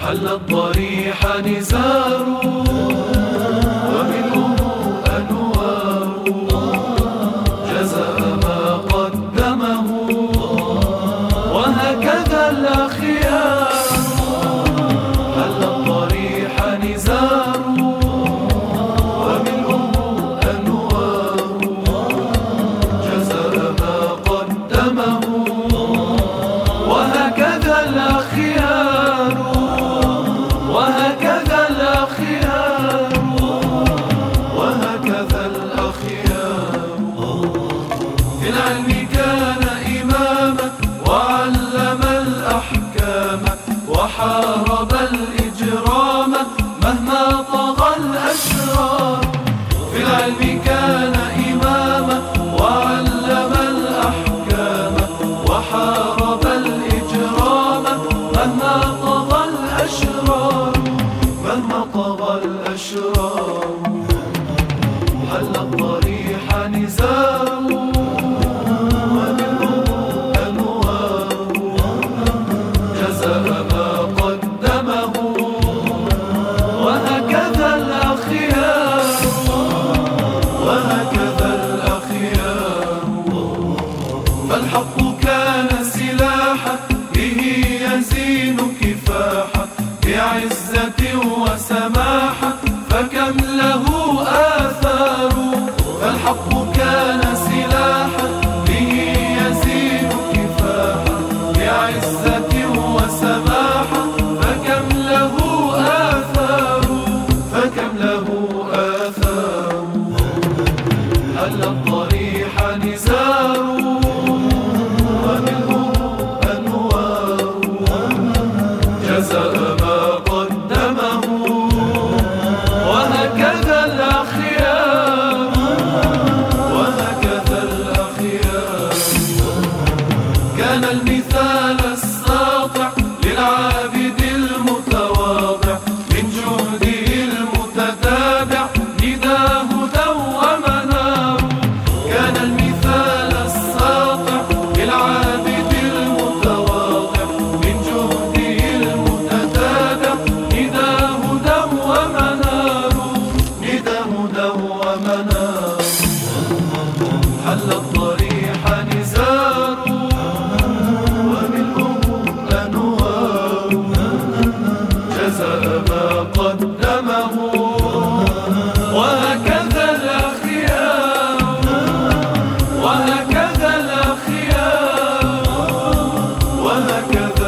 حل الضريح نزار ومنه أنوار جزاء ما قدمه وهكذا الأخيار. حل الضريح نزار ومنه أنوار جزاء ما قدمه وهكذا الأخيار وهكذا الأخيار وهكذا الأخيار. في العلم كان إماما وعلم الأحكام وحارب الإجرام مهما طغى الأشرار. في العلم كان إماما وعلم الأحكام وحارب الإجرام مهما طغى الأشرار مهما طغى الأشرار. حل الضريح نزار ومنه أنوار جزاء ما قدمه وهكذا الأخيار وهكذا الأخيار. فالحق كان سلاحا به يزين كفاحا بعزة وسماحة فكم له آثار. فالحق كان سلاحا به يزين كفاحا بعزة وسماحة فكم له آثار فكم له آثار. حل الضريح نزار ومنه أنوار جزاء ما قدمه وهكذا الأخيار وهكذا الأخيار. كان المثال الساطع للعابد المتواضع من جهده المتتابع نداه دوما. كان المثال الساطع للعابد المتواضع من جهده المتتابع نداه دوما نداه دوما. حل الضريح نزار ومنه أنوار جزاء ما قدمه وهكذا الأخيار وهكذا الأخيار وهكذا